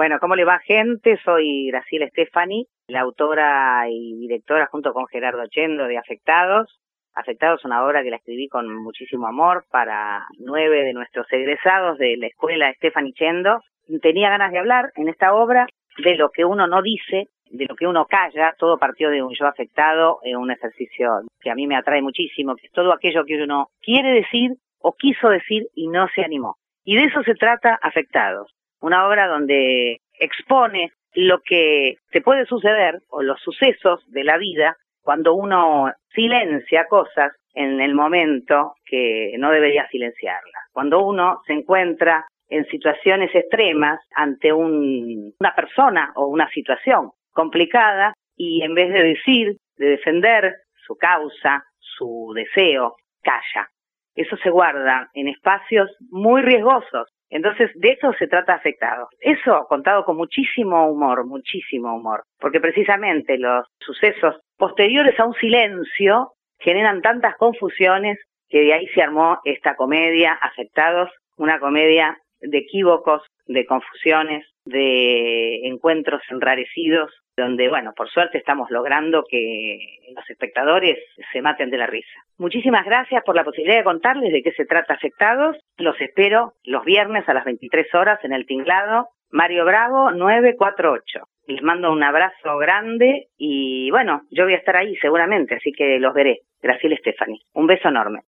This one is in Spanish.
Bueno, ¿cómo le va, gente? Soy Graciela Stefani, la autora y directora junto con Gerardo Chendo de Afectados. Afectados es una obra que la escribí con muchísimo amor para 9 de nuestros egresados de la escuela Stefani Chendo. Tenía ganas de hablar en esta obra de lo que uno no dice, de lo que uno calla. Todo partió de un yo afectado, un ejercicio que a mí me atrae muchísimo, que es todo aquello que uno quiere decir o quiso decir y no se animó. Y de eso se trata Afectados. Una obra donde expone lo que te puede suceder o los sucesos de la vida cuando uno silencia cosas en el momento que no debería silenciarlas. Cuando uno se encuentra en situaciones extremas ante una persona o una situación complicada y en vez de decir, de defender su causa, su deseo, calla. Eso se guarda en espacios muy riesgosos. Entonces, de eso se trata Afectados. Eso contado con muchísimo humor, porque precisamente los sucesos posteriores a un silencio generan tantas confusiones que de ahí se armó esta comedia Afectados, una comedia de equívocos, de confusiones, de encuentros enrarecidos, donde, bueno, por suerte estamos logrando que los espectadores se maten de la risa. Muchísimas gracias por la posibilidad de contarles de qué se trata Afectados. Los espero los viernes a las 23 horas en El Tinglado, Mario Bravo 948. Les mando un abrazo grande y, bueno, yo voy a estar ahí seguramente, así que los veré. Graciela Stefani. Un beso enorme.